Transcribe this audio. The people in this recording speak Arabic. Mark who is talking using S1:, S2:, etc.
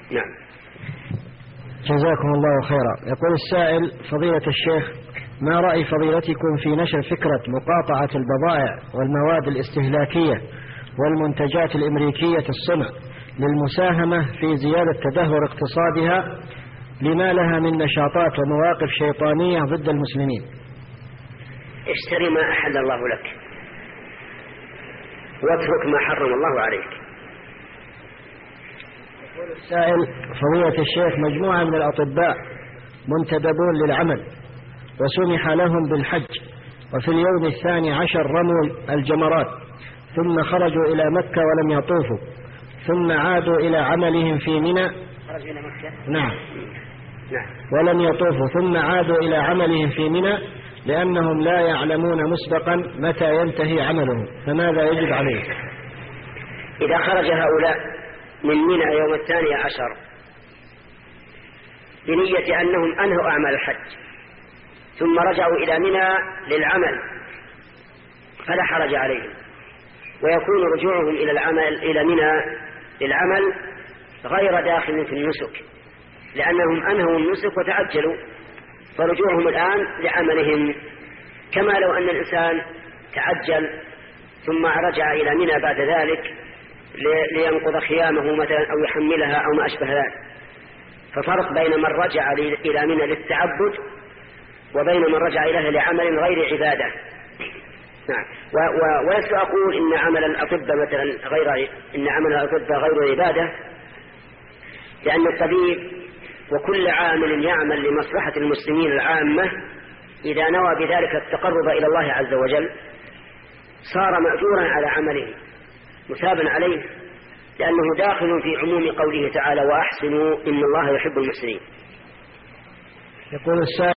S1: نعم.
S2: جزاكم الله خيرا. يقول السائل: فضيلة الشيخ، ما رأي فضيلتكم في نشر فكرة مقاطعة البضائع والمواد الاستهلاكية والمنتجات الأمريكية الصنع للمساهمة في زيادة تدهور اقتصادها لما لها من نشاطات ومواقف شيطانية ضد المسلمين؟
S1: اشتري ما أحل الله لك واترك ما حرم الله عليك.
S2: يقول السائل: فضيلة الشيخ، مجموعة من الأطباء منتدبون للعمل وسمح لهم بالحج، وفي اليوم 12 رموا الجمرات، ثم خرجوا إلى مكة ولم يطوفوا، ثم عادوا إلى عملهم في منى.
S1: خرجوا إلى مكة؟
S2: نعم. ولم يطوفوا، ثم عادوا إلى عملهم في منى لأنهم لا يعلمون مسبقا متى ينتهي عملهم، فماذا يجب عليه؟
S1: إذا خرج هؤلاء من منى يوم 12 بنية أنهم أنهوا أعمال الحج ثم رجعوا إلى منى للعمل فلا حرج عليهم، ويكون رجوعهم إلى منى للعمل غير داخل في النسك، لأنهم أنهوا النسك وتعجلوا، فرجوعهم الآن لعملهم، كما لو أن الإنسان تعجل ثم رجع إلى منى بعد ذلك لينقض خيامه مثلا أو يحملها أو ما أشبه ذلك. ففرق بين من رجع إلى منى للتعبد وبين من رجع إليه لعمل غير عبادة. نعم. ولست أقول إن عمل الأطباء مثلا غير عبادة، لأن الطبيب وكل عامل يعمل لمصلحة المسلمين العامة إذا نوى بذلك التقرب إلى الله عز وجل صار مأجورا على عمله مثابا عليه، لأنه داخل في عموم قوله تعالى: وأحسنوا إن الله يحب المحسنين.
S2: يقول السائل: